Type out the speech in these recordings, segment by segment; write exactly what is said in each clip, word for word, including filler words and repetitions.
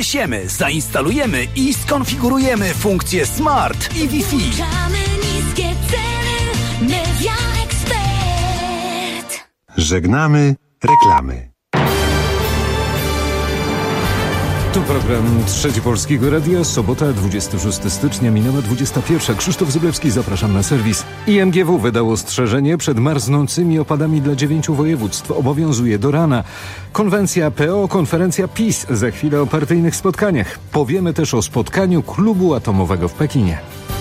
Przyniesiemy, zainstalujemy i skonfigurujemy funkcje Smart i Wi-Fi. Niskie ceny, Media Expert. Żegnamy reklamy. Tu program Trzeci Polskiego Radia, sobota dwudziestego szóstego stycznia, minęła dwudziesta pierwsza. Krzysztof Zyblewski, zapraszam na serwis. I M G W wydało ostrzeżenie przed marznącymi opadami dla dziewięciu województw. Obowiązuje do rana. Konwencja P O, konferencja PiS. Za chwilę o partyjnych spotkaniach. Powiemy też o spotkaniu klubu atomowego w Pekinie.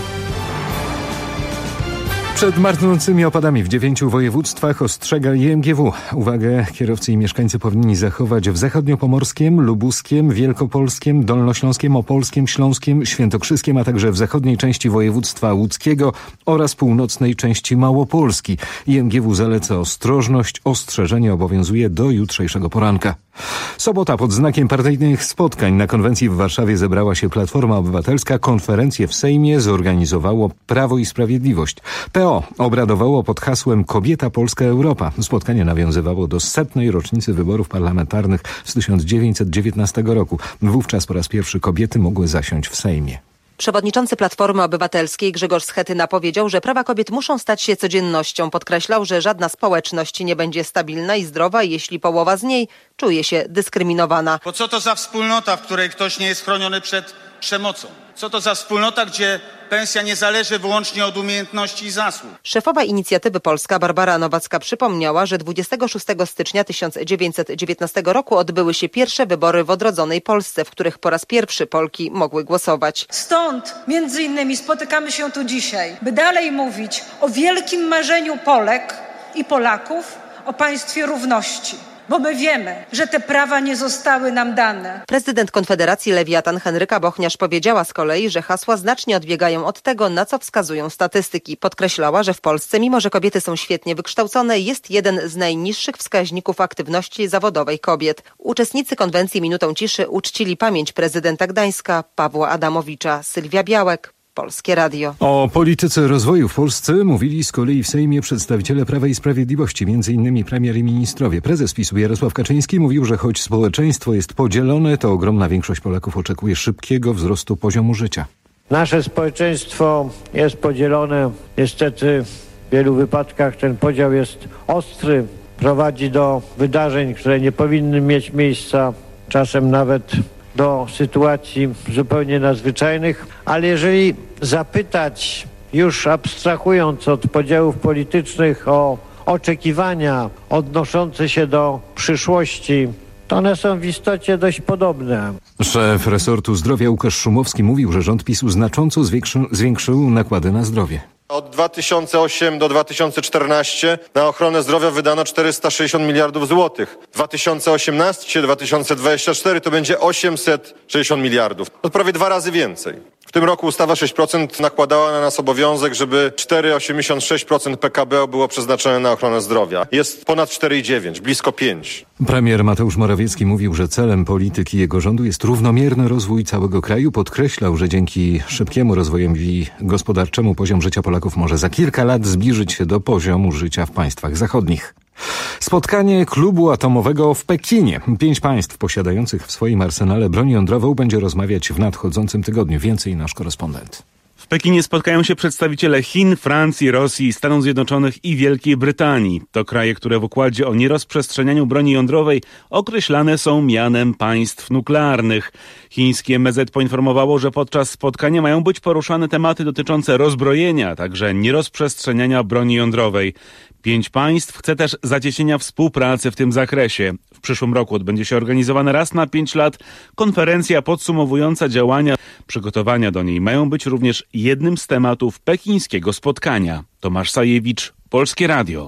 Przed marznącymi opadami w dziewięciu województwach ostrzega I M G W. Uwagę kierowcy i mieszkańcy powinni zachować w zachodniopomorskim, lubuskim, wielkopolskim, dolnośląskim, opolskim, śląskim, świętokrzyskim, a także w zachodniej części województwa łódzkiego oraz północnej części Małopolski. I M G W zaleca ostrożność. Ostrzeżenie obowiązuje do jutrzejszego poranka. Sobota pod znakiem partyjnych spotkań. Na konwencji w Warszawie zebrała się Platforma Obywatelska. Konferencję w Sejmie zorganizowało Prawo i Sprawiedliwość. P O obradowało pod hasłem Kobieta, Polska, Europa. Spotkanie nawiązywało do setnej rocznicy wyborów parlamentarnych z tysiąc dziewięćset dziewiętnastego roku. Wówczas po raz pierwszy kobiety mogły zasiąść w Sejmie. Przewodniczący Platformy Obywatelskiej Grzegorz Schetyna powiedział, że prawa kobiet muszą stać się codziennością. Podkreślał, że żadna społeczność nie będzie stabilna i zdrowa, jeśli połowa z niej czuje się dyskryminowana. Bo co to za wspólnota, w której ktoś nie jest chroniony przed przemocą? Co to za wspólnota, gdzie pensja nie zależy wyłącznie od umiejętności i zasług? Szefowa Inicjatywy Polska Barbara Nowacka przypomniała, że dwudziestego szóstego stycznia tysiąc dziewięćset dziewiętnastego roku odbyły się pierwsze wybory w odrodzonej Polsce, w których po raz pierwszy Polki mogły głosować. Stąd między innymi spotykamy się tu dzisiaj, by dalej mówić o wielkim marzeniu Polek i Polaków o państwie równości. Bo my wiemy, że te prawa nie zostały nam dane. Prezydent Konfederacji Lewiatan Henryka Bochniarz powiedziała z kolei, że hasła znacznie odbiegają od tego, na co wskazują statystyki. Podkreślała, że w Polsce, mimo że kobiety są świetnie wykształcone, jest jeden z najniższych wskaźników aktywności zawodowej kobiet. Uczestnicy konwencji minutą ciszy uczcili pamięć prezydenta Gdańska Pawła Adamowicza. Sylwia Białek, Polskie Radio. O polityce rozwoju w Polsce mówili z kolei w Sejmie przedstawiciele Prawa i Sprawiedliwości, między innymi premier i ministrowie. Prezes PiS-u Jarosław Kaczyński mówił, że choć społeczeństwo jest podzielone, to ogromna większość Polaków oczekuje szybkiego wzrostu poziomu życia. Nasze społeczeństwo jest podzielone. Niestety w wielu wypadkach ten podział jest ostry. Prowadzi do wydarzeń, które nie powinny mieć miejsca. Czasem nawet do sytuacji zupełnie nadzwyczajnych, ale jeżeli zapytać, już abstrahując od podziałów politycznych, o oczekiwania odnoszące się do przyszłości, to one są w istocie dość podobne. Szef resortu zdrowia Łukasz Szumowski mówił, że rząd PiS-u znacząco zwiększył, zwiększył nakłady na zdrowie. Od dwa tysiące ósmego do dwa tysiące czternastego na ochronę zdrowia wydano czterysta sześćdziesiąt miliardów złotych. dwa tysiące osiemnasty do dwa tysiące dwudziestego czwartego to będzie osiemset sześćdziesiąt miliardów. To prawie dwa razy więcej. W tym roku ustawa sześć procent nakładała na nas obowiązek, żeby cztery przecinek osiemdziesiąt sześć procent P K B było przeznaczone na ochronę zdrowia. Jest ponad cztery przecinek dziewięć, blisko pięć. Premier Mateusz Morawiecki mówił, że celem polityki jego rządu jest równomierny rozwój całego kraju. Podkreślał, że dzięki szybkiemu rozwojowi gospodarczemu poziom życia Polaków może za kilka lat zbliżyć się do poziomu życia w państwach zachodnich. Spotkanie klubu atomowego w Pekinie. Pięć państw posiadających w swoim arsenale broń jądrową będzie rozmawiać w nadchodzącym tygodniu. Więcej nasz korespondent. W Pekinie spotkają się przedstawiciele Chin, Francji, Rosji, Stanów Zjednoczonych i Wielkiej Brytanii. To kraje, które w układzie o nierozprzestrzenianiu broni jądrowej określane są mianem państw nuklearnych. Chińskie M Z poinformowało, że podczas spotkania mają być poruszane tematy dotyczące rozbrojenia, a także nierozprzestrzeniania broni jądrowej. Pięć państw chce też zacieśnienia współpracy w tym zakresie. W przyszłym roku odbędzie się organizowana raz na pięć lat konferencja podsumowująca działania. Przygotowania do niej mają być również jednym z tematów pekińskiego spotkania. Tomasz Sajewicz, Polskie Radio.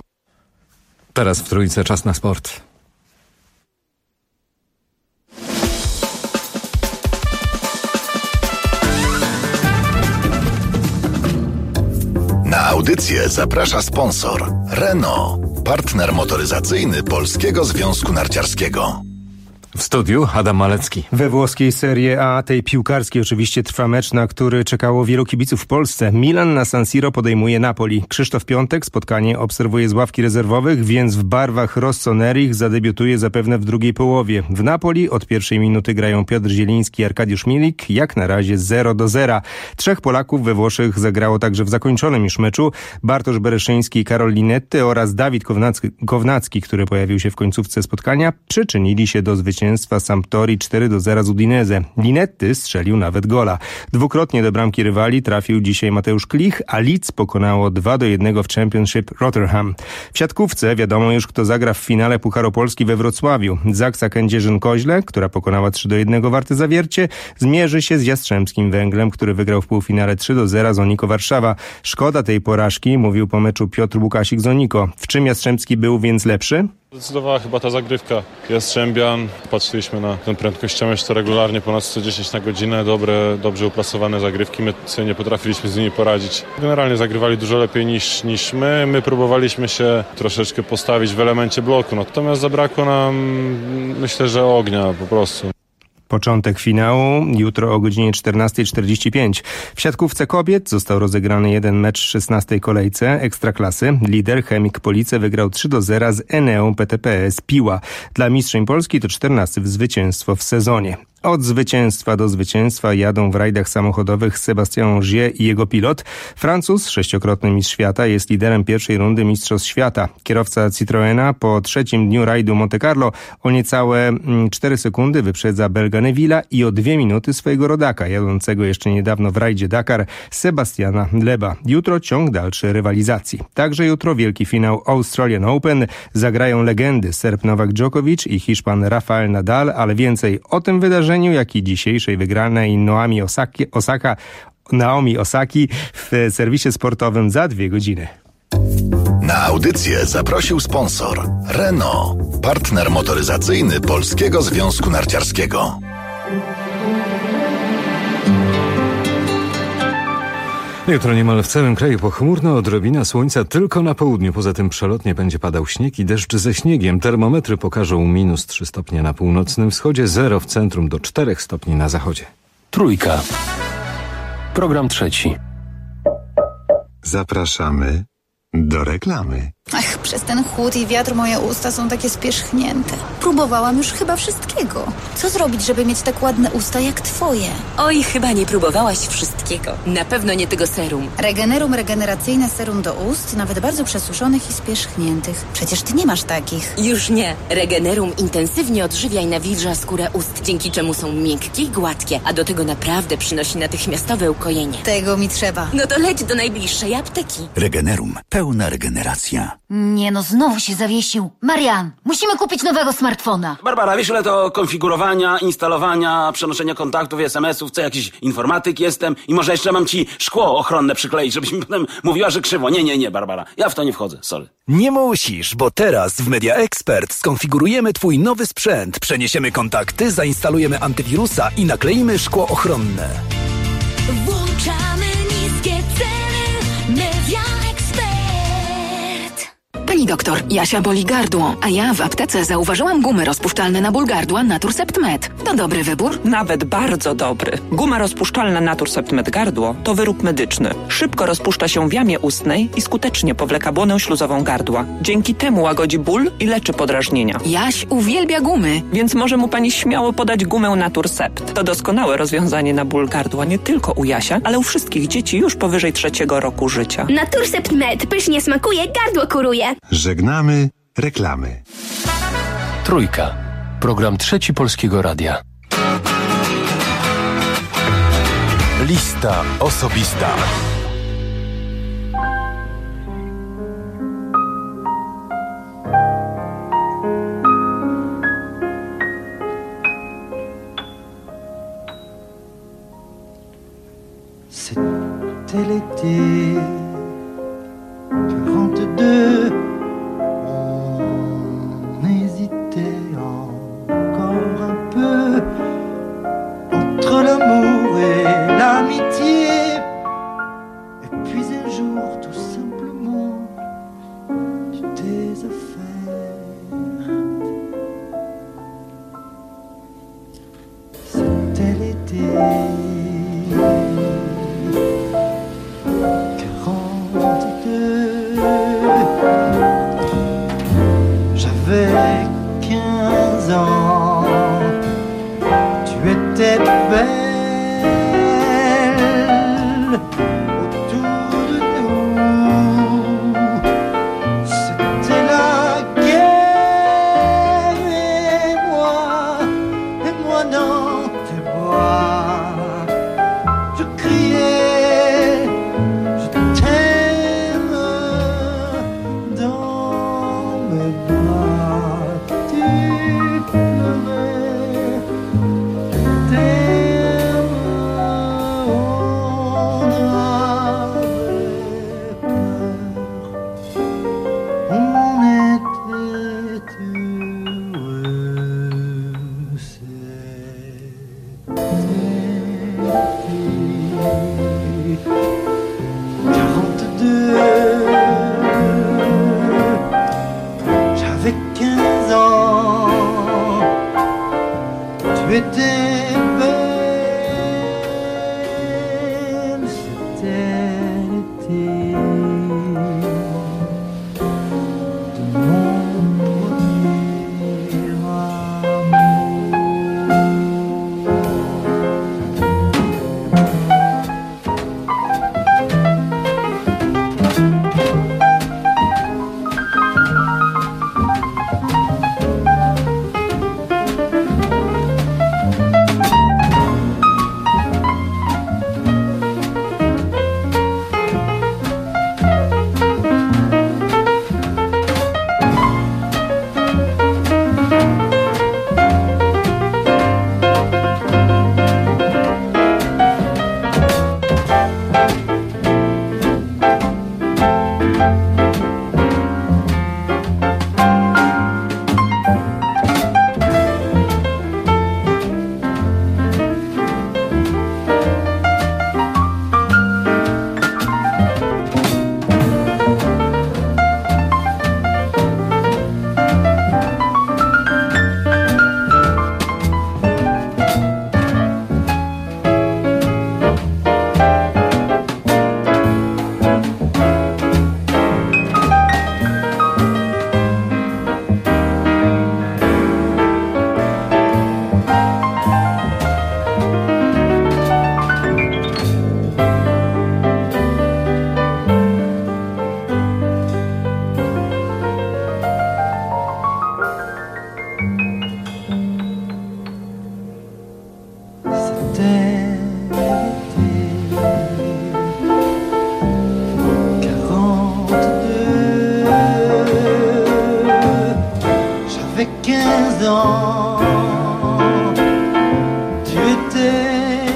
Teraz w Trójce czas na sport. Na audycję zaprasza sponsor Renault, partner motoryzacyjny Polskiego Związku Narciarskiego. W studiu Adam Malecki. We włoskiej Serie A, tej piłkarskiej oczywiście, trwa mecz, na który czekało wielu kibiców w Polsce. Milan na San Siro podejmuje Napoli. Krzysztof Piątek spotkanie obserwuje z ławki rezerwowych, więc w barwach Rossoneri zadebiutuje zapewne w drugiej połowie. W Napoli od pierwszej minuty grają Piotr Zieliński i Arkadiusz Milik, jak na razie zero do zera. Trzech Polaków we Włoszech zagrało także w zakończonym już meczu. Bartosz Bereszyński i Karol Linetty oraz Dawid Kownacki, Kownacki, który pojawił się w końcówce spotkania, przyczynili się do zwycięstwa Sampdori cztery do zera z Udinese. Linetty strzelił nawet gola. Dwukrotnie do bramki rywali trafił dzisiaj Mateusz Klich, a Leeds pokonało dwa do jednego w Championship Rotherham. W siatkówce wiadomo już, kto zagra w finale Pucharu Polski we Wrocławiu. Zaksa Kędzierzyn-Koźle, która pokonała trzy do jednego Warty Zawiercie, zmierzy się z Jastrzębskim Węglem, który wygrał w półfinale trzy do zera z Oniko Warszawa. Szkoda tej porażki, mówił po meczu Piotr Łukasik z Oniko. W czym Jastrzębski był więc lepszy? Zdecydowała chyba ta zagrywka Jastrzębian. Patrzyliśmy na ten prędkościomierz, to regularnie ponad sto dziesięć na godzinę. Dobre, dobrze uplasowane zagrywki. My sobie nie potrafiliśmy z nimi poradzić. Generalnie zagrywali dużo lepiej niż, niż my. My próbowaliśmy się troszeczkę postawić w elemencie bloku. Natomiast zabrakło nam, myślę, że ognia po prostu. Początek finału jutro o godzinie czternasta czterdzieści pięć. W siatkówce kobiet został rozegrany jeden mecz w szesnastej kolejce Ekstraklasy. Lider Chemik Police wygrał trzy do zera z Eneą P T P S Piła. Dla mistrzyń Polski to czternaste zwycięstwo w sezonie. Od zwycięstwa do zwycięstwa jadą w rajdach samochodowych Sebastian Ogier i jego pilot. Francuz, sześciokrotny mistrz świata, jest liderem pierwszej rundy Mistrzostw Świata. Kierowca Citroena po trzecim dniu rajdu Monte Carlo o niecałe cztery sekundy wyprzedza Belga Neville'a i o dwie minuty swojego rodaka, jadącego jeszcze niedawno w rajdzie Dakar, Sebastiana Loeba. Jutro ciąg dalszy rywalizacji. Także jutro wielki finał Australian Open. Zagrają legendy Serb Nowak Djokovic i Hiszpan Rafael Nadal, ale więcej o tym wydarzeniu, jak i dzisiejszej wygranej Naomi Osaki, Osaka, Naomi Osaki w serwisie sportowym za dwie godziny. Na audycję zaprosił sponsor Renault, partner motoryzacyjny Polskiego Związku Narciarskiego. Jutro niemal w całym kraju pochmurno, odrobina słońca tylko na południu. Poza tym przelotnie będzie padał śnieg i deszcz ze śniegiem. Termometry pokażą minus trzy stopnie na północnym wschodzie, zero w centrum do czterech stopni na zachodzie. Trójka. Program trzeci. Zapraszamy do reklamy. Ach, przez ten chłód i wiatr moje usta są takie spierzchnięte. Próbowałam już chyba wszystkiego. Co zrobić, żeby mieć tak ładne usta jak twoje? Oj, chyba nie próbowałaś wszystkiego. Na pewno nie tego serum. Regenerum regeneracyjne serum do ust, nawet bardzo przesuszonych i spierzchniętych. Przecież ty nie masz takich. Już nie. Regenerum intensywnie odżywia i nawilża skórę ust, dzięki czemu są miękkie i gładkie, a do tego naprawdę przynosi natychmiastowe ukojenie. Tego mi trzeba. No to leć do najbliższej apteki. Regenerum. Pełna regeneracja. Nie no, znowu się zawiesił. Marian, musimy kupić nowego smartfona. Barbara, wiesz ile to konfigurowania, instalowania, przenoszenia kontaktów i es em esów, co jakiś informatyk jestem i może jeszcze mam ci szkło ochronne przykleić, żebyś mi potem mówiła, że krzywo. Nie, nie, nie, Barbara, ja w to nie wchodzę, sorry. Nie musisz, bo teraz w Media Expert skonfigurujemy twój nowy sprzęt, przeniesiemy kontakty, zainstalujemy antywirusa i nakleimy szkło ochronne. Włączamy niskie ceny. Media Expert. Pani doktor, Jasia boli gardło, a ja w aptece zauważyłam gumy rozpuszczalne na ból gardła Naturcept Med. To dobry wybór? Nawet bardzo dobry. Guma rozpuszczalna Naturcept Med gardło to wyrób medyczny. Szybko rozpuszcza się w jamie ustnej i skutecznie powleka błonę śluzową gardła. Dzięki temu łagodzi ból i leczy podrażnienia. Jaś uwielbia gumy. Więc może mu pani śmiało podać gumę Naturcept. To doskonałe rozwiązanie na ból gardła nie tylko u Jasia, ale u wszystkich dzieci już powyżej trzeciego roku życia. Naturcept Med pysznie smakuje, gardło kuruje. Żegnamy reklamy. Trójka. Program trzeci Polskiego Radia. Lista osobista. C'était l'été quarante-deux. On hésitait encore un peu entre l'amour et l'amitié. Et puis un jour, tout simplement, tu t'es affaire. quarante-deux. J'avais quinze ans, tu étais belle autour de nous. C'était la guerre et moi, et moi dans tes bras, je criais, je t'aime dans mes bras. Tu pleurais, je t'aime, on avait peur, on était heureux. quarante-deux. J'avais quinze ans, tu étais belle, c'était l'été de mon premier quinze ans, tu étais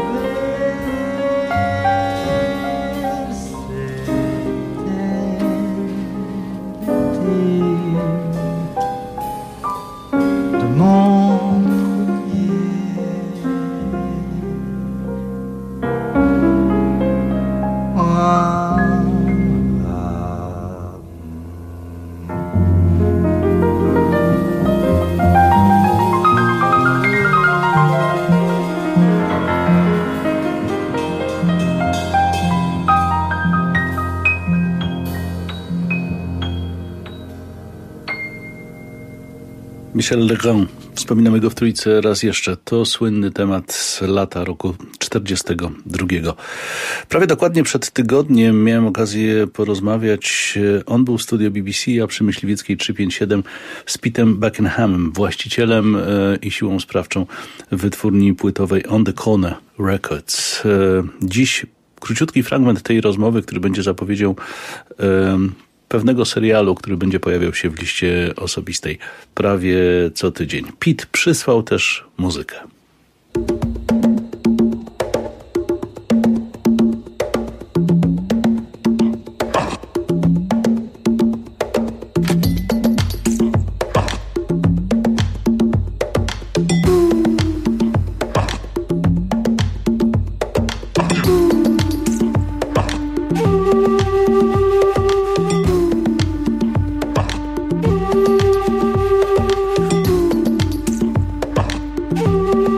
belle, c'était l'été de mon Michel Legrand. Wspominamy go w Trójce raz jeszcze. To słynny temat z lata roku czterdziestego drugiego. Prawie dokładnie przed tygodniem miałem okazję porozmawiać. On był w studio B B C, a przy Myśliwieckiej trzysta pięćdziesiąt siedem z Petem Buckinghamem, właścicielem i siłą sprawczą wytwórni płytowej On The Corner Records. Dziś króciutki fragment tej rozmowy, który będzie zapowiedzią pewnego serialu, który będzie pojawiał się w liście osobistej prawie co tydzień. Pete przysłał też muzykę. Thank you.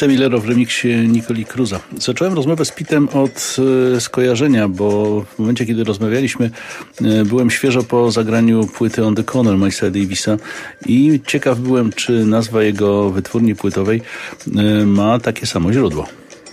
Semillero w remiksie Nicoli Cruza. Zacząłem rozmowę z Pitem od e, skojarzenia, bo w momencie, kiedy rozmawialiśmy, e, byłem świeżo po zagraniu płyty On the Corner Milesa Davisa i ciekaw byłem, czy nazwa jego wytwórni płytowej e, ma takie samo źródło.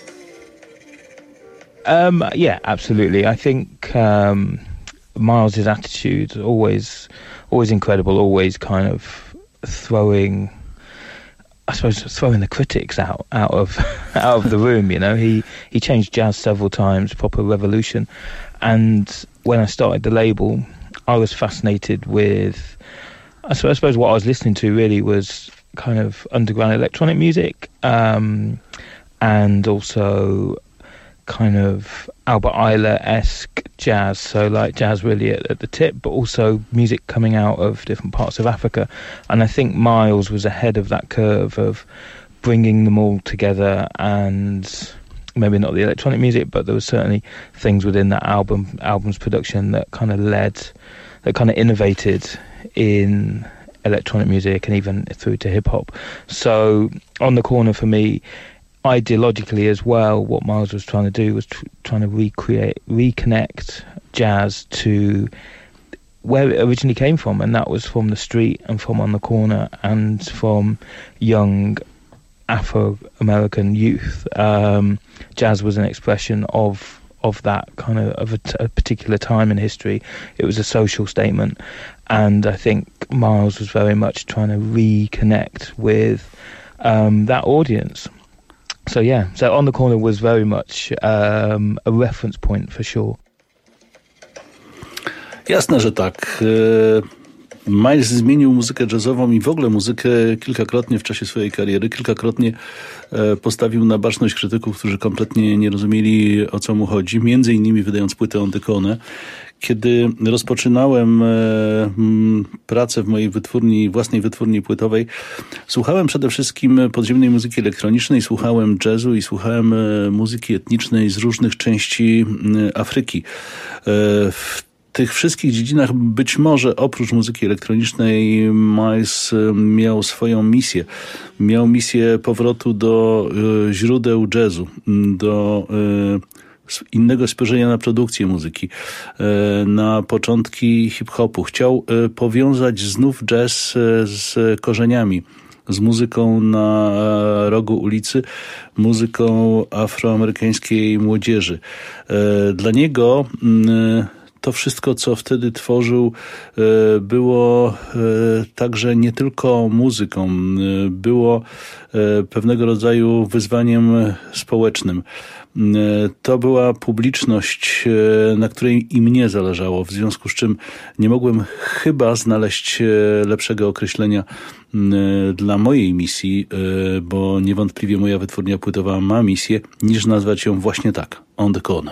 Um, yeah, absolutely. I think um, Miles's attitude always, always incredible, always kind of throwing, I suppose, throwing the critics out out of out of the room. You know, he he changed jazz several times, proper revolution. And when I started the label, I was fascinated with, I suppose, I suppose what I was listening to really was kind of underground electronic music, um, and also kind of Albert Ayler-esque jazz, so like jazz really at, at the tip, but also music coming out of different parts of Africa. And I think Miles was ahead of that curve of bringing them all together, and maybe not the electronic music, but there was certainly things within that album album's production that kind of led, that kind of innovated in electronic music and even through to hip-hop. So On the Corner for me, ideologically as well, what Miles was trying to do was tr- trying to recreate, reconnect jazz to where it originally came from, and that was from the street and from On the Corner and from young Afro-American youth. Um, jazz was an expression of of that kind of, of a, t- a particular time in history. It was a social statement, and I think Miles was very much trying to reconnect with um, that audience. So yeah, so On the Corner was very much um, a reference point for sure. Jasne, że tak. Miles zmienił muzykę jazzową i w ogóle muzykę kilkakrotnie w czasie swojej kariery. Kilkakrotnie postawił na baczność krytyków, którzy kompletnie nie rozumieli, o co mu chodzi. Między innymi wydając płytę On the Corner. Kiedy rozpoczynałem pracę w mojej wytwórni, własnej wytwórni płytowej, słuchałem przede wszystkim podziemnej muzyki elektronicznej, słuchałem jazzu i słuchałem muzyki etnicznej z różnych części Afryki. W tych wszystkich dziedzinach być może oprócz muzyki elektronicznej Miles miał swoją misję. Miał misję powrotu do źródeł jazzu, do innego spojrzenia na produkcję muzyki, na początki hip-hopu. Chciał powiązać znów jazz z korzeniami, z muzyką na rogu ulicy, muzyką afroamerykańskiej młodzieży. Dla niego to wszystko, co wtedy tworzył, było także nie tylko muzyką, było pewnego rodzaju wyzwaniem społecznym. To była publiczność, na której i mnie zależało, w związku z czym nie mogłem chyba znaleźć lepszego określenia dla mojej misji, bo niewątpliwie moja wytwórnia płytowa ma misję, niż nazwać ją właśnie tak, On the Corner.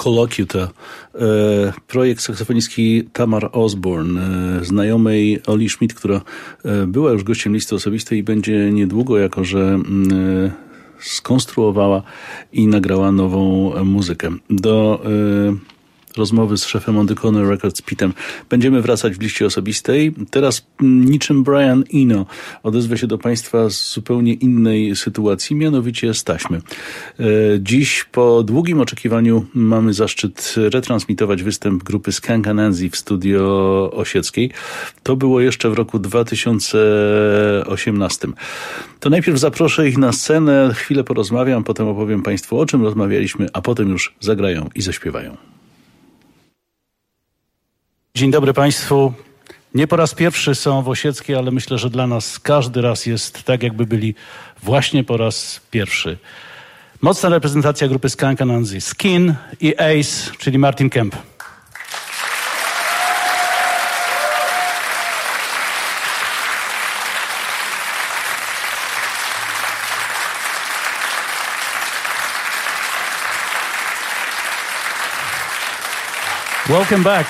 Collocutor, e, projekt saksofonistki Tamar Osborne, e, znajomej Oli Schmidt, która e, była już gościem listy osobistej i będzie niedługo, jako że e, skonstruowała i nagrała nową muzykę. Do e, rozmowy z szefem On The Corner Records Pitem będziemy wracać w liście osobistej. Teraz niczym Brian Eno odezwę się do Państwa z zupełnie innej sytuacji, mianowicie z taśmy. Dziś po długim oczekiwaniu mamy zaszczyt retransmitować występ grupy Skunk Anansie w Studio Osieckiej. To było jeszcze w roku dwa tysiące osiemnastym. To najpierw zaproszę ich na scenę, chwilę porozmawiam, potem opowiem Państwu, o czym rozmawialiśmy, a potem już zagrają i zaśpiewają. Dzień dobry Państwu. Nie po raz pierwszy są w Osieckiej, ale myślę, że dla nas każdy raz jest tak, jakby byli właśnie po raz pierwszy. Mocna reprezentacja grupy Skunk Anansie, Skin i Ace, czyli Martin Kemp. Welcome back.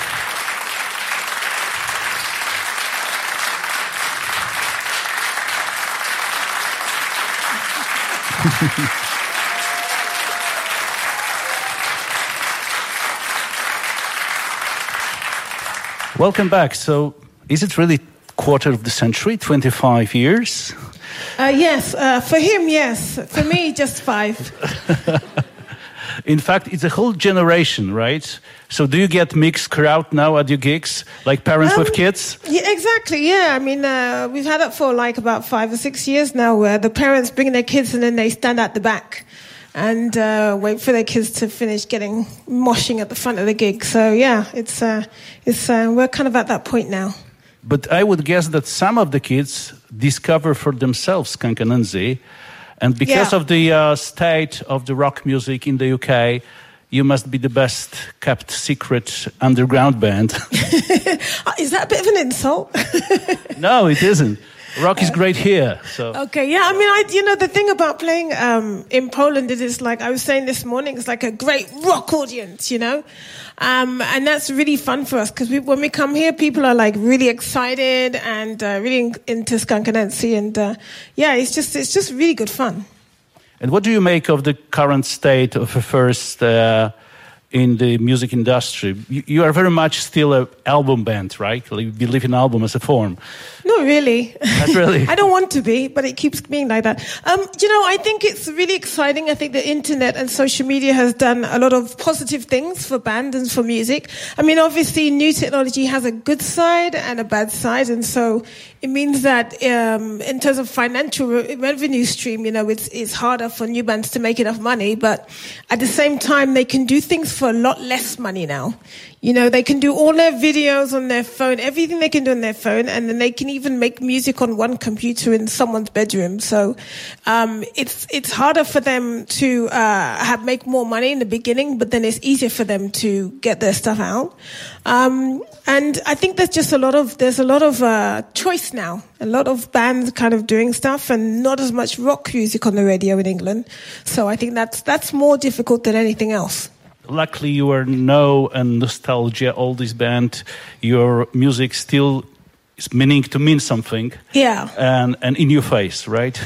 Welcome back. So, is it really quarter of the century, twenty-five years? Uh, yes, uh, for him, yes. For me, just five. In fact, it's a whole generation, right? So do you get mixed crowd now at your gigs, like parents um, with kids? Yeah, exactly, yeah. I mean, uh, we've had it for like about five or six years now, where the parents bring their kids and then they stand at the back and uh, wait for their kids to finish getting moshing at the front of the gig. So yeah, it's uh, it's uh, we're kind of at that point now. But I would guess that some of the kids discover for themselves Skunk Anansie, and because yeah. of the uh, state of the rock music in the U K, you must be the best kept secret underground band. Is that a bit of an insult? No, it isn't. Rock is great here. So. Okay, yeah, I mean, I, you know, the thing about playing um, in Poland is it's like, I was saying this morning, it's like a great rock audience, you know? Um, and that's really fun for us because we, when we come here, people are like really excited and uh, really in, into Skunk Anansie. And uh, yeah, it's just, it's just really good fun. And what do you make of the current state of affairs uh, in the music industry? You, you are very much still an album band, right? Like you believe in album as a form. Not really. Not really. I don't want to be, but it keeps being like that. Um, you know, I think it's really exciting. I think the internet and social media has done a lot of positive things for bands and for music. I mean, obviously, new technology has a good side and a bad side, and so it means that um, in terms of financial re- revenue stream, you know, it's it's harder for new bands to make enough money. But at the same time, they can do things for a lot less money now. You know, they can do all their videos on their phone, everything they can do on their phone, and then they can even make music on one computer in someone's bedroom. So um, it's it's harder for them to uh, have make more money in the beginning, but then it's easier for them to get their stuff out. Um, and I think there's just a lot of there's a lot of uh, choice now. A lot of bands kind of doing stuff, and not as much rock music on the radio in England. So I think that's that's more difficult than anything else. Luckily, you are No and Nostalgia, all this band. Your music still is meaning to mean something. Yeah. And and in your face, right?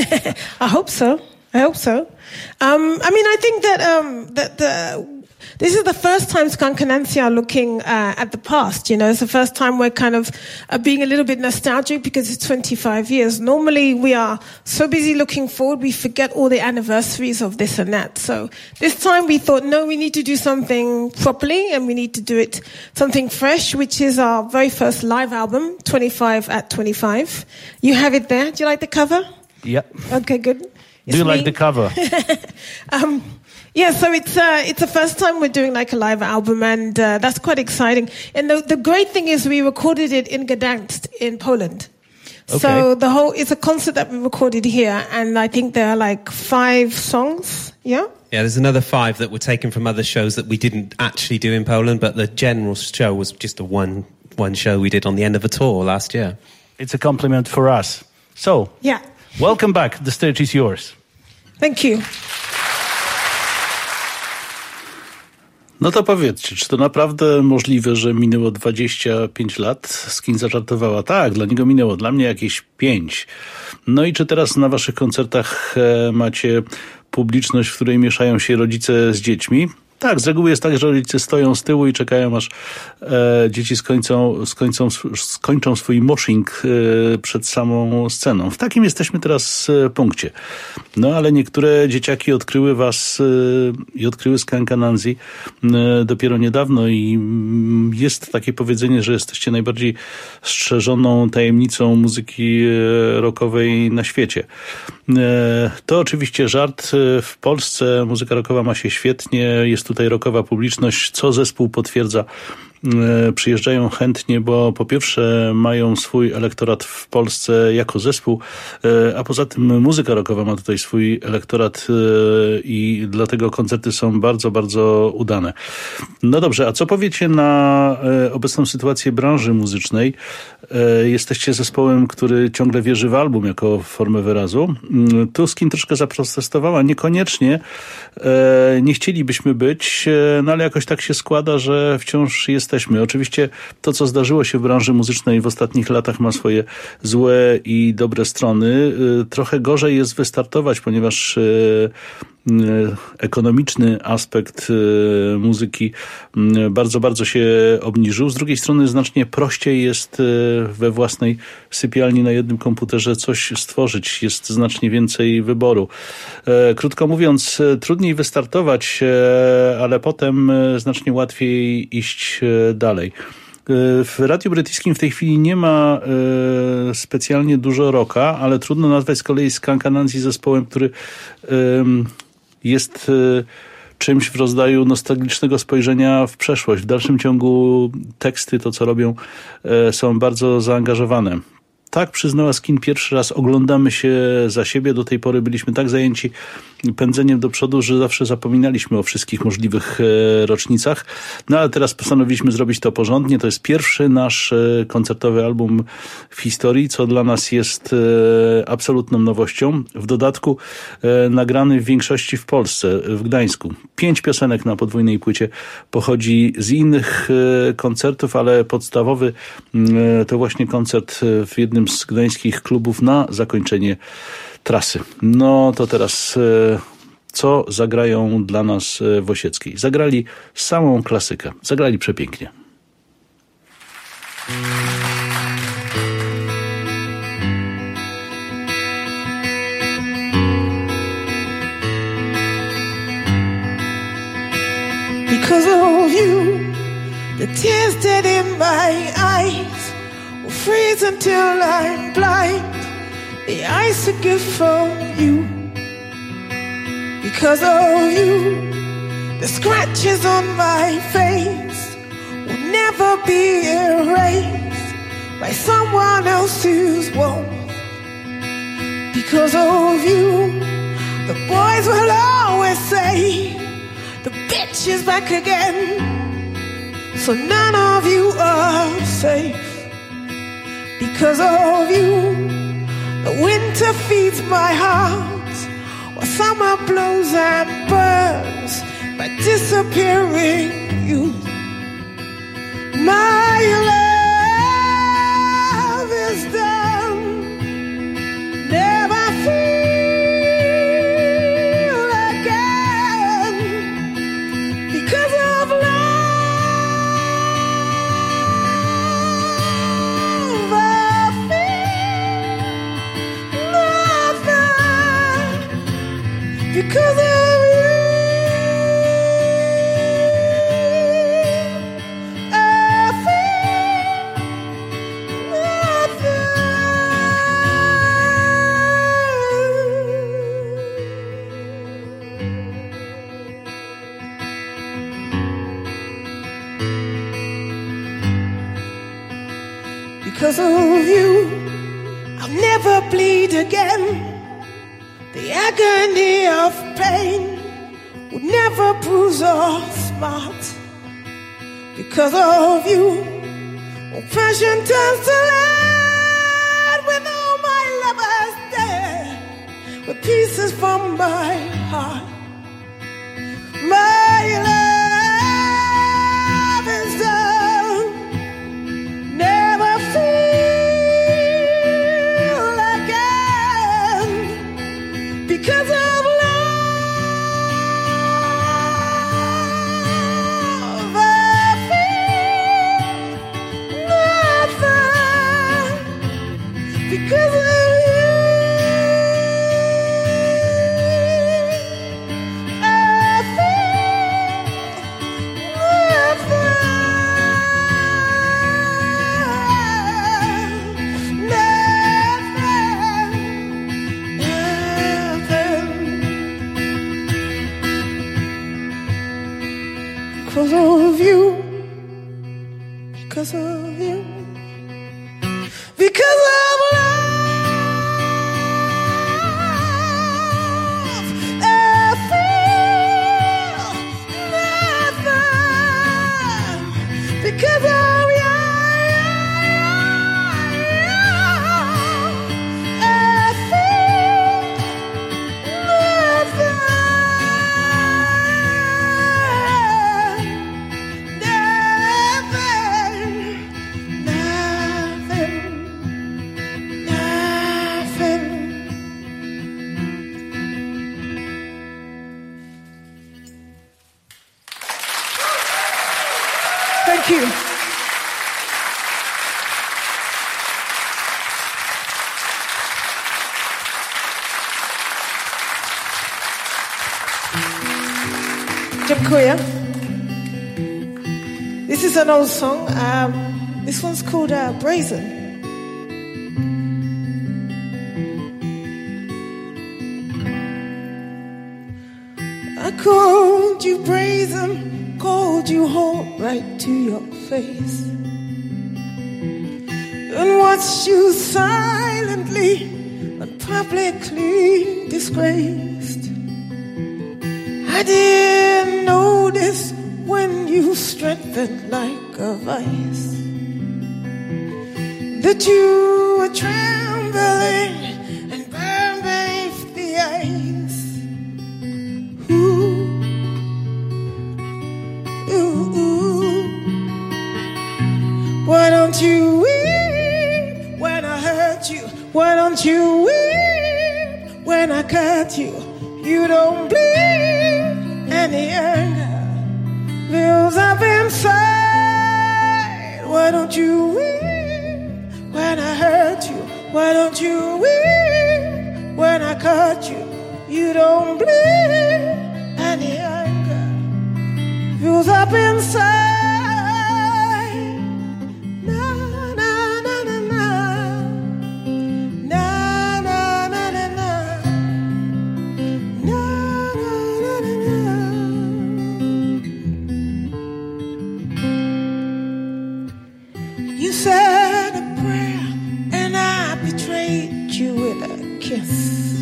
I hope so. I hope so. Um, I mean, I think that um, that the this is the first time Skunk Anansie are looking uh, at the past. You know, it's the first time we're kind of uh, being a little bit nostalgic because it's twenty-five years. Normally, we are so busy looking forward, we forget all the anniversaries of this and that. So this time we thought, no, we need to do something properly and we need to do it something fresh, which is our very first live album, twenty-five at twenty-five. You have it there. Do you like the cover? Yeah. Okay, good. It's do you me. Like the cover? um, Yeah, so it's uh, it's the first time we're doing like a live album, and uh, that's quite exciting. And the the great thing is we recorded it in Gdansk in Poland. Okay. So the whole it's a concert that we recorded here, and I think there are like five songs. Yeah. Yeah, there's another five that were taken from other shows that we didn't actually do in Poland, but the general show was just a one one show we did on the end of a tour last year. It's a compliment for us. So yeah, welcome back. The stage is yours. Thank you. No to powiedzcie, czy to naprawdę możliwe, że minęło dwadzieścia pięć lat? Skin zażartowała. Tak, dla niego minęło, dla mnie jakieś pięć. No i czy teraz na waszych koncertach e, macie publiczność, w której mieszają się rodzice z dziećmi? Tak, z reguły jest tak, że rodzice stoją z tyłu i czekają, aż e, dzieci skończą, skończą, skończą swój moshing e, przed samą sceną. W takim jesteśmy teraz e, punkcie. No ale niektóre dzieciaki odkryły was e, i odkryły Skanka Nancy e, dopiero niedawno i mm, jest takie powiedzenie, że jesteście najbardziej strzeżoną tajemnicą muzyki e, rockowej na świecie. E, to oczywiście żart. W Polsce muzyka rockowa ma się świetnie, jest tutaj rockowa publiczność, co zespół potwierdza. Przyjeżdżają chętnie, bo po pierwsze mają swój elektorat w Polsce jako zespół, a poza tym muzyka rockowa ma tutaj swój elektorat i dlatego koncerty są bardzo, bardzo udane. No dobrze, a co powiecie na obecną sytuację branży muzycznej? Jesteście zespołem, który ciągle wierzy w album jako formę wyrazu. Tu Skin troszkę zaprotestowała. Niekoniecznie nie chcielibyśmy być, no ale jakoś tak się składa, że wciąż jest jesteśmy. Oczywiście to, co zdarzyło się w branży muzycznej w ostatnich latach, ma swoje złe i dobre strony. Trochę gorzej jest wystartować, ponieważ ekonomiczny aspekt muzyki bardzo, bardzo się obniżył. Z drugiej strony znacznie prościej jest we własnej sypialni na jednym komputerze coś stworzyć. Jest znacznie więcej wyboru. Krótko mówiąc, trudniej wystartować, ale potem znacznie łatwiej iść dalej. W Radiu Brytyjskim w tej chwili nie ma e, specjalnie dużo rocka, ale trudno nazwać z kolei Skanka Nancy zespołem, który e, jest e, czymś w rodzaju nostalgicznego spojrzenia w przeszłość. W dalszym ciągu teksty, to co robią, e, są bardzo zaangażowane. Tak, przyznała Skin pierwszy raz, oglądamy się za siebie. Do tej pory byliśmy tak zajęci pędzeniem do przodu, że zawsze zapominaliśmy o wszystkich możliwych rocznicach. No ale teraz postanowiliśmy zrobić to porządnie. To jest pierwszy nasz koncertowy album w historii, co dla nas jest absolutną nowością. W dodatku nagrany w większości w Polsce, w Gdańsku. Pięć piosenek na podwójnej płycie pochodzi z innych koncertów, ale podstawowy to właśnie koncert w jednym z gdańskich klubów na zakończenie trasy. No to teraz co zagrają dla nas w Osieckiej? Zagrali samą klasykę. Zagrali przepięknie. Because of you, the tears that in my eyes will freeze until I'm blind. The ice a gift from you. Because of you, the scratches on my face will never be erased by someone else's warmth. Because of you, the boys will always say the bitch is back again. So none of you are safe. Because of you, the winter feeds my heart, while summer blows and burns by disappearing youth. My love is done, never feel again. Because of love, I feel nothing. Because of Because of you, I'll never bleed again. The agony of pain would never bruise or smart. Because of you, all passion turns to lead. With all my lovers dead, with pieces from my heart. My love Dziękuję. This is an old song. Um, this one's called uh, Brazen. I called you brazen, called you home right to your face, and watched you silently and publicly disgraced. I didn't notice when you strengthened like a vice that you were trembling and burned beneath the ice. Ooh, ooh, ooh. Why don't you weep when I hurt you? Why don't you weep when I cut you? You don't bleed any anger builds up inside. Why don't you weep when I hurt you? Why don't you weep when I cut you? You don't bleed any anger builds up inside. Na na na na na, na na na na na, na na na na na. You said a prayer and I betrayed you with a kiss.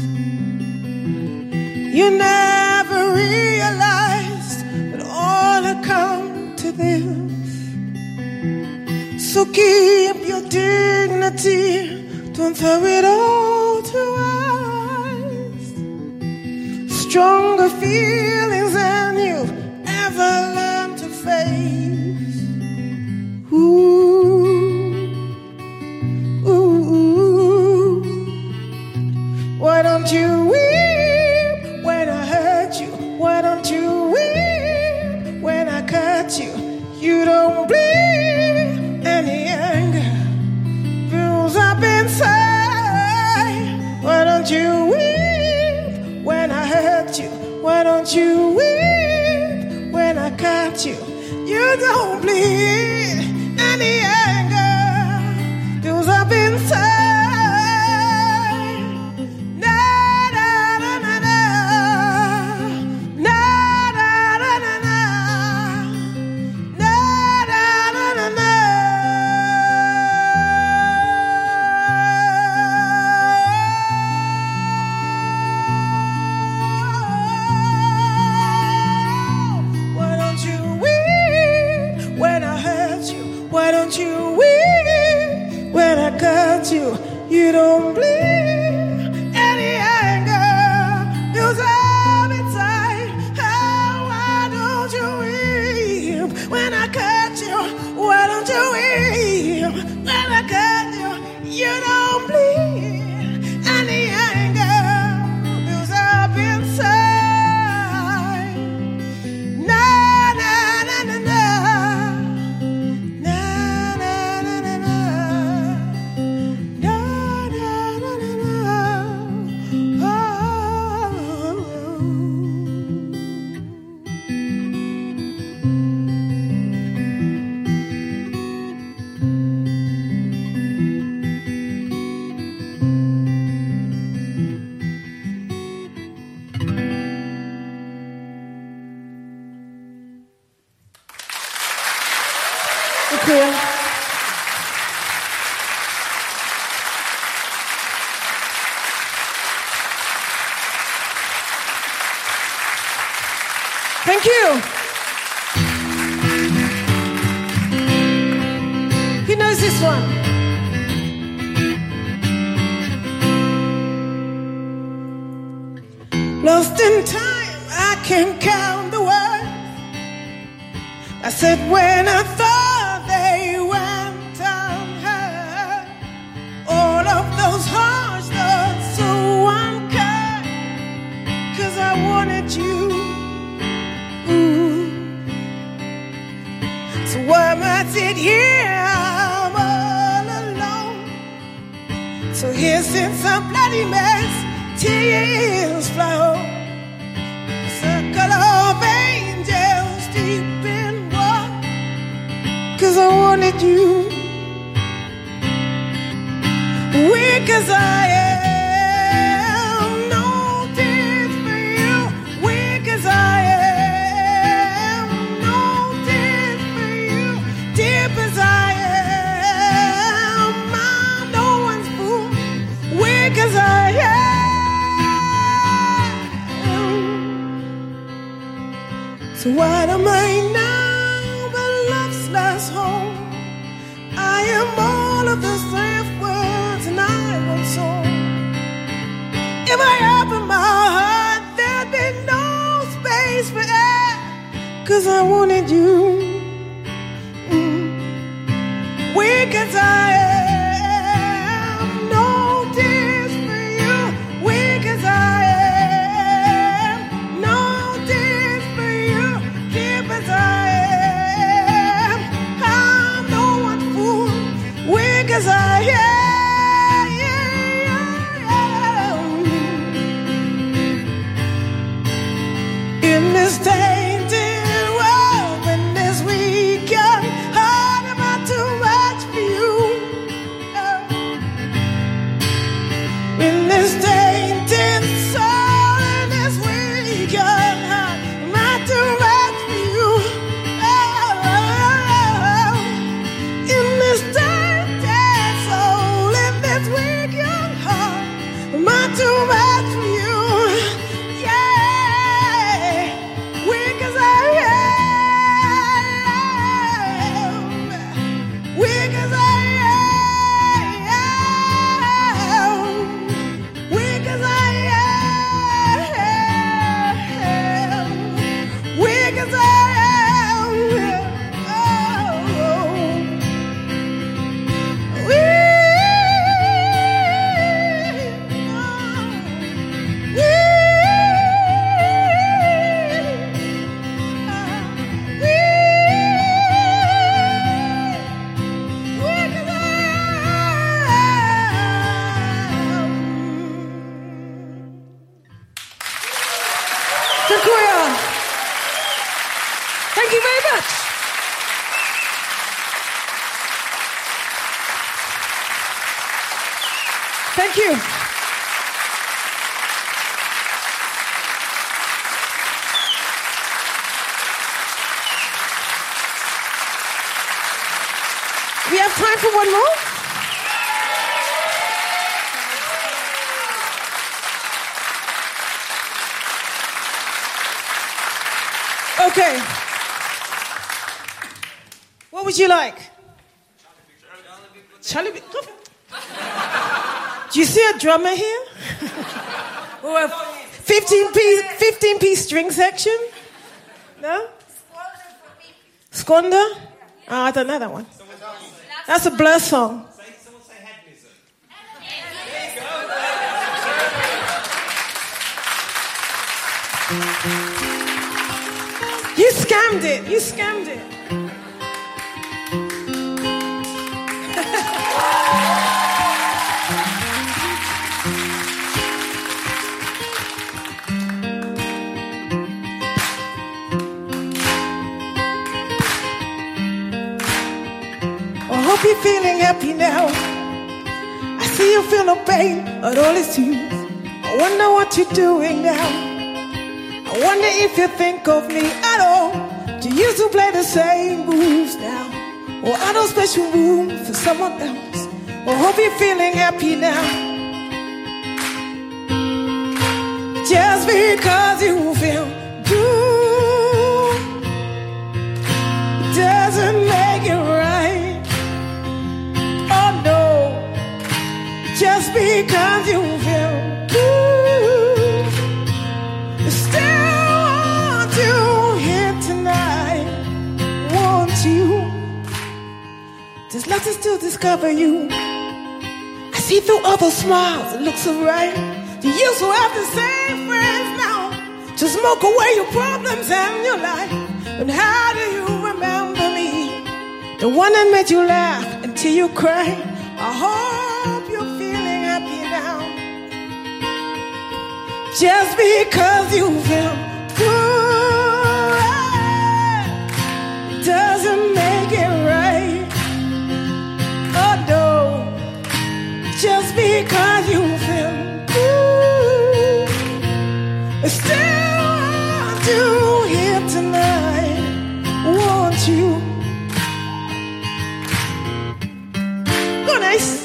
You never realized that all had come to this. So keep your dignity, don't throw it all to us. Stronger feelings than you've ever learned to face. Ooh, ooh, ooh. Why don't you weep when I hurt you? Why don't you weep when I cut you? You don't bleed any anger builds up inside. Why don't you weep when I hurt you? Why don't you weep when I cut you? You don't bleed any anger builds up inside. You, you don't bleed any anger builds up inside. Oh, why don't you weep when I cut you? Why don't you weep when I cut you? You don't bleed any anger builds up inside. Na na na na na. Dziękuję. Thank you. Who knows this one? Lost in time, I can't count the words I said when I thought they went unheard. All of those harsh thoughts so unkind, 'cause I wanted you. Ooh. So why am I sit here? I'm all alone. So here since a bloody mess, tears flow. A circle of angels 'cause I wanted you. Weak as I am, no tears for you. Weak as I am, no tears for you. Deep as I am, I'm no one's fool. Weak as I am. So what am I now but love's last home? I am all of the safe words and I want so. If I open my heart, there'd be no space for air, 'cause I wanted you. Mm. Weak as I am, no tears for you. Weak as I am, no tears for you. Deep as I am, I'm no one's fool. Weak as I am. In this tainted world, in this weekend, heart am I too much for you? In this tainted soul, in this weekend, heart am I too much for you? In this tainted soul, in this weekend, heart am I too much for you? Weak as I am, weak as I am, weak as I am, weak as I am, oh, Dziękuję. Thank you very much. Thank you. We have time for one more? Okay. What would you like? Charlie B. Do you see a drummer here? Or a fifteen piece, fifteen piece string section? No? Squander? Oh, I don't know that one. That's a Blur song. You scammed it. You scammed it. I hope you're feeling happy now. I see you feel no pain at all it's you. I wonder what you're doing now. I wonder if you think of me at all. Do you still play the same moves now? Or are those special room for someone else? I hope you're feeling happy now. Just because you feel good doesn't make it right. Oh no, just because you feel good, still want you here tonight. Want you. There's lots to still discover you. I see through all those smiles, it looks alright. You used to have the same friends now. To smoke away your problems and your life. But how do you remember me? The one that made you laugh until you cried. I hope you're feeling happy now. Just because you feel good doesn't make it right. just because you feel good. Still want you here tonight. Want you. Go nice.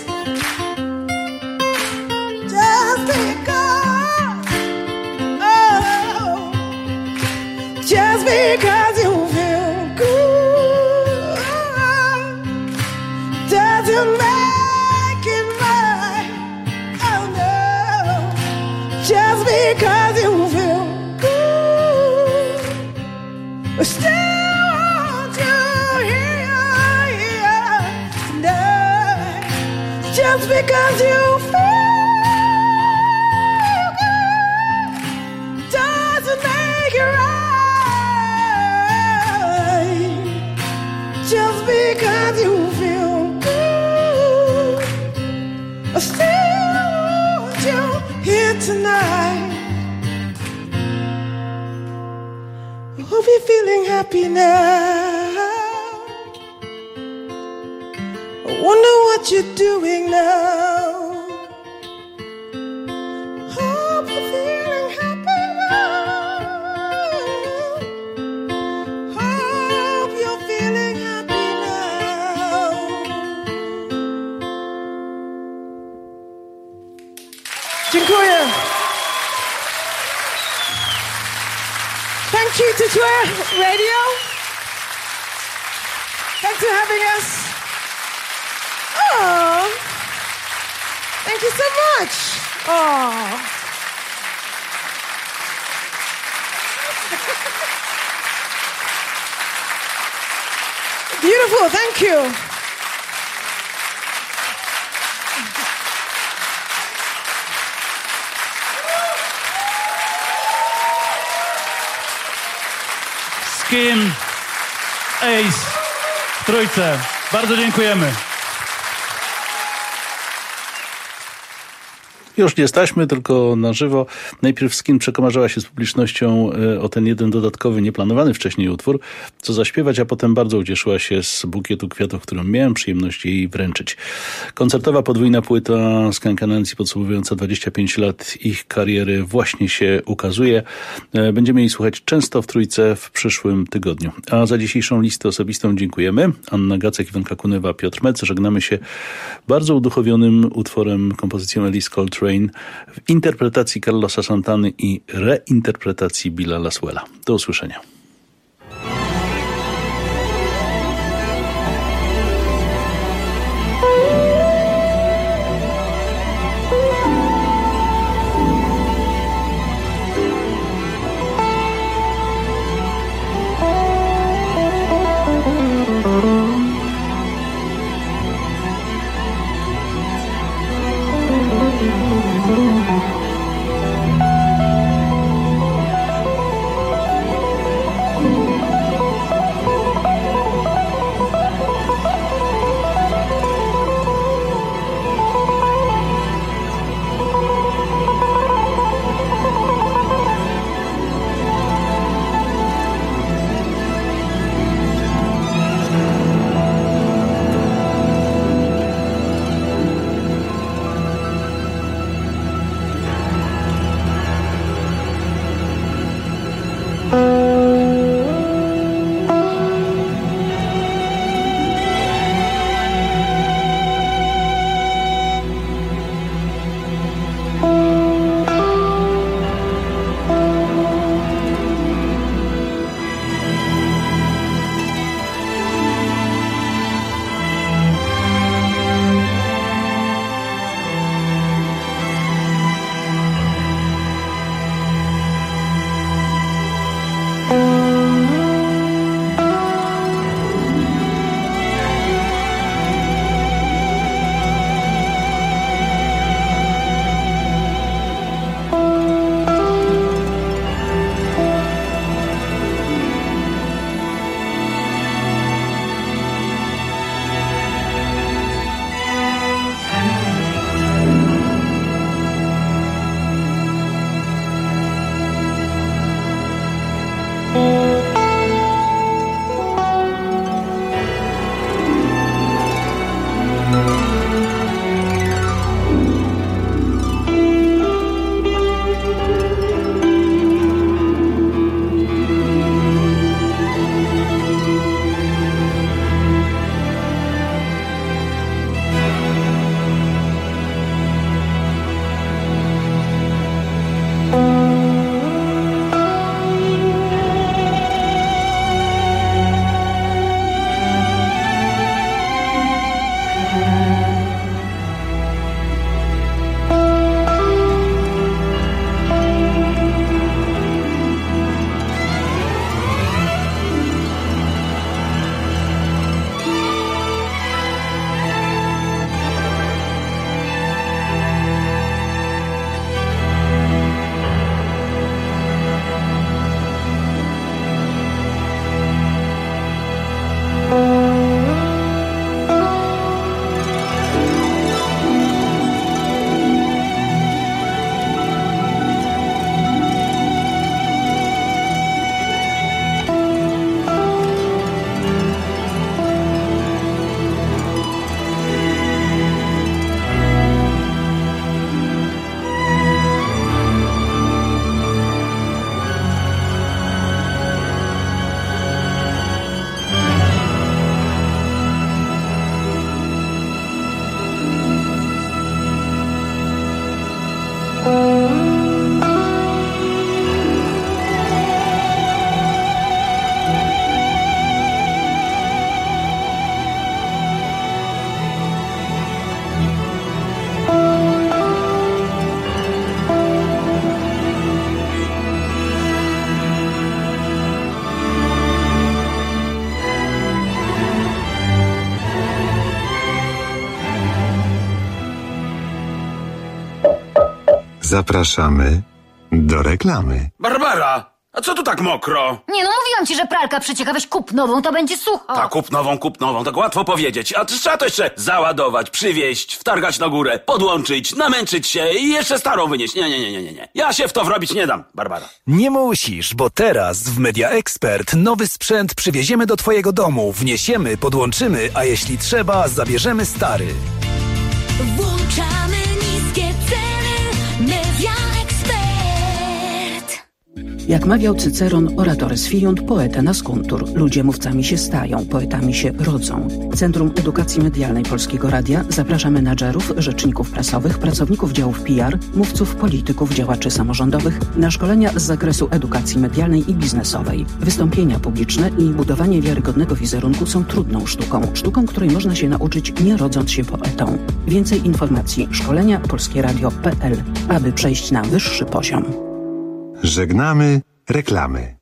Just because. Oh. Just because you feel good doesn't make it right. Oh no. Just because you feel good, I still want you here, here tonight. Just because you feel good doesn't make it right. Just because you feel good, I still want you here tonight. I hope you're feeling happy now. I wonder what you're doing now. Hope you're feeling happy now. Hope you're feeling happy now. Dziękuję. Thank you to Twer Radio. Thanks for having us. Oh, thank you so much. Oh. Beautiful, thank you. Skin, Ace w trójce. Bardzo dziękujemy. Już nie staśmy, tylko na żywo. Najpierw Skin przekomarzała się z publicznością o ten jeden dodatkowy, nieplanowany wcześniej utwór, co zaśpiewać, a potem bardzo ucieszyła się z bukietu kwiatów, którym miałem przyjemność jej wręczyć. Koncertowa podwójna płyta Skunk Anansi podsumowująca dwadzieścia pięć lat ich kariery właśnie się ukazuje. Będziemy jej słuchać często w trójce w przyszłym tygodniu. A za dzisiejszą listę osobistą dziękujemy. Anna Gacek, Iwonka Kunewa, Piotr Mec. Żegnamy się bardzo uduchowionym utworem, kompozycją Alice Coltrane w interpretacji Carlosa Santany i reinterpretacji Billa Laswella. Do usłyszenia. Zapraszamy do reklamy. Barbara, a co tu tak mokro? Nie no, mówiłam ci, że pralka przecieka, weź kup nową, to będzie sucho. Tak, kup nową, kup nową, tak łatwo powiedzieć. A trzeba to jeszcze załadować, przywieźć, wtargać na górę, podłączyć, namęczyć się i jeszcze starą wynieść. Nie, nie, nie, nie, nie. Ja się w to wrobić nie dam, Barbara. Nie musisz, bo teraz w Media Expert nowy sprzęt przywieziemy do twojego domu, wniesiemy, podłączymy, a jeśli trzeba, zabierzemy stary. Włączamy niskie ceny. Media Expert. Jak mawiał Cyceron, oratores fiunt, poeta nascuntur. Ludzie mówcami się stają, poetami się rodzą. Centrum Edukacji Medialnej Polskiego Radia zaprasza menadżerów, rzeczników prasowych, pracowników działów P R, mówców, polityków, działaczy samorządowych na szkolenia z zakresu edukacji medialnej i biznesowej. Wystąpienia publiczne i budowanie wiarygodnego wizerunku są trudną sztuką. Sztuką, której można się nauczyć, nie rodząc się poetą. Więcej informacji szkolenia polskieradio kropka p l, aby przejść na wyższy poziom. Żegnamy reklamy.